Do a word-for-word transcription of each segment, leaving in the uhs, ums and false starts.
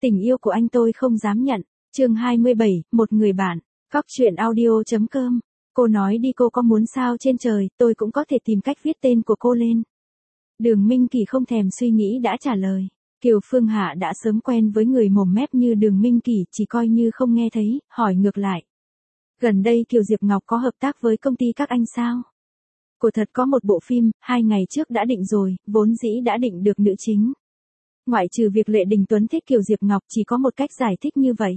Tình yêu của anh tôi không dám nhận. Chương hai mươi bảy, một người bạn. Góc truyện audio chấm com. Cô nói đi, cô có muốn sao trên trời, tôi cũng có thể tìm cách viết tên của cô lên. Đường Minh Kỳ không thèm suy nghĩ đã trả lời. Kiều Phương Hạ đã sớm quen với người mồm mép như Đường Minh Kỳ, chỉ coi như không nghe thấy, hỏi ngược lại. Gần đây Kiều Diệp Ngọc có hợp tác với công ty các anh sao? Cô thật có một bộ phim, hai ngày trước đã định rồi, vốn dĩ đã định được nữ chính. Ngoại trừ việc Lệ Đình Tuấn thích Kiều Diệp Ngọc, chỉ có một cách giải thích như vậy.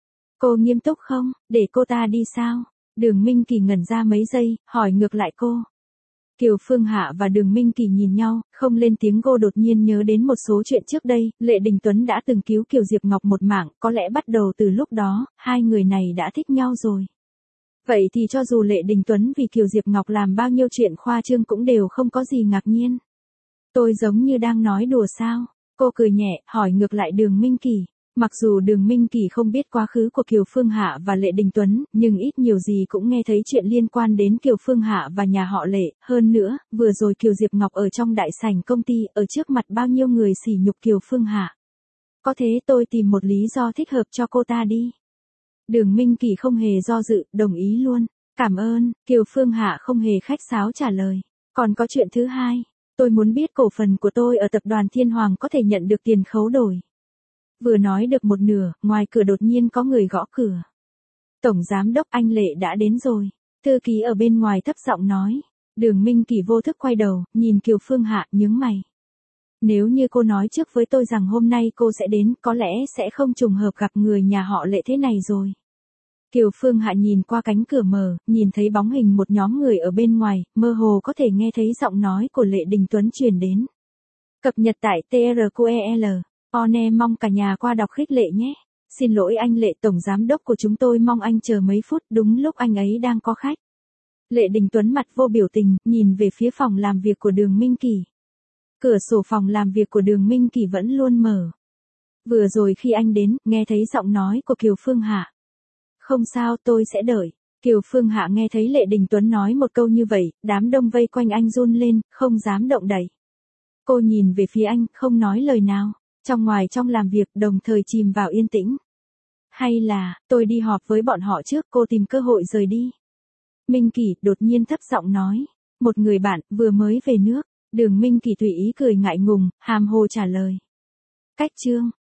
Cô nghiêm túc không, để cô ta đi sao? Đường Minh Kỳ ngẩn ra mấy giây, hỏi ngược lại cô. Kiều Phương Hạ và Đường Minh Kỳ nhìn nhau, không lên tiếng. Cô đột nhiên nhớ đến một số chuyện trước đây, Lệ Đình Tuấn đã từng cứu Kiều Diệp Ngọc một mạng, có lẽ bắt đầu từ lúc đó, hai người này đã thích nhau rồi. Vậy thì cho dù Lệ Đình Tuấn vì Kiều Diệp Ngọc làm bao nhiêu chuyện khoa trương cũng đều không có gì ngạc nhiên. Tôi giống như đang nói đùa sao? Cô cười nhẹ, hỏi ngược lại Đường Minh Kỳ. Mặc dù Đường Minh Kỳ không biết quá khứ của Kiều Phương Hạ và Lệ Đình Tuấn, nhưng ít nhiều gì cũng nghe thấy chuyện liên quan đến Kiều Phương Hạ và nhà họ Lệ. Hơn nữa, vừa rồi Kiều Diệp Ngọc ở trong đại sảnh công ty, ở trước mặt bao nhiêu người sỉ nhục Kiều Phương Hạ. Có thế tôi tìm một lý do thích hợp cho cô ta đi. Đường Minh Kỳ không hề do dự, đồng ý luôn. Cảm ơn, Kiều Phương Hạ không hề khách sáo trả lời. Còn có chuyện thứ hai, tôi muốn biết cổ phần của tôi ở tập đoàn Thiên Hoàng có thể nhận được tiền khấu đổi. Vừa nói được một nửa, ngoài cửa đột nhiên có người gõ cửa. Tổng giám đốc anh Lệ đã đến rồi. Thư ký ở bên ngoài thấp giọng nói. Đường Minh Kỳ vô thức quay đầu, nhìn Kiều Phương Hạ, nhướng mày. Nếu như cô nói trước với tôi rằng hôm nay cô sẽ đến, có lẽ sẽ không trùng hợp gặp người nhà họ Lệ thế này rồi. Kiều Phương Hạ nhìn qua cánh cửa mở, nhìn thấy bóng hình một nhóm người ở bên ngoài, mơ hồ có thể nghe thấy giọng nói của Lệ Đình Tuấn truyền đến. Cập nhật tại tê rờ quy e lờ. One mong cả nhà qua đọc khích lệ nhé. Xin lỗi anh Lệ, tổng giám đốc của chúng tôi mong anh chờ mấy phút, đúng lúc anh ấy đang có khách. Lệ Đình Tuấn mặt vô biểu tình, nhìn về phía phòng làm việc của Đường Minh Kỳ. Cửa sổ phòng làm việc của Đường Minh Kỳ vẫn luôn mở. Vừa rồi khi anh đến, nghe thấy giọng nói của Kiều Phương Hạ. Không sao, tôi sẽ đợi. Kiều Phương Hạ nghe thấy Lệ Đình Tuấn nói một câu như vậy, đám đông vây quanh anh run lên, không dám động đậy. Cô nhìn về phía anh, không nói lời nào. Trong ngoài trong làm việc, đồng thời chìm vào yên tĩnh. Hay là, tôi đi họp với bọn họ trước, cô tìm cơ hội rời đi. Minh Kỳ đột nhiên thấp giọng nói. Một người bạn, vừa mới về nước. Đường Minh Kỳ tùy ý cười ngại ngùng, hàm hồ trả lời. Cách chương.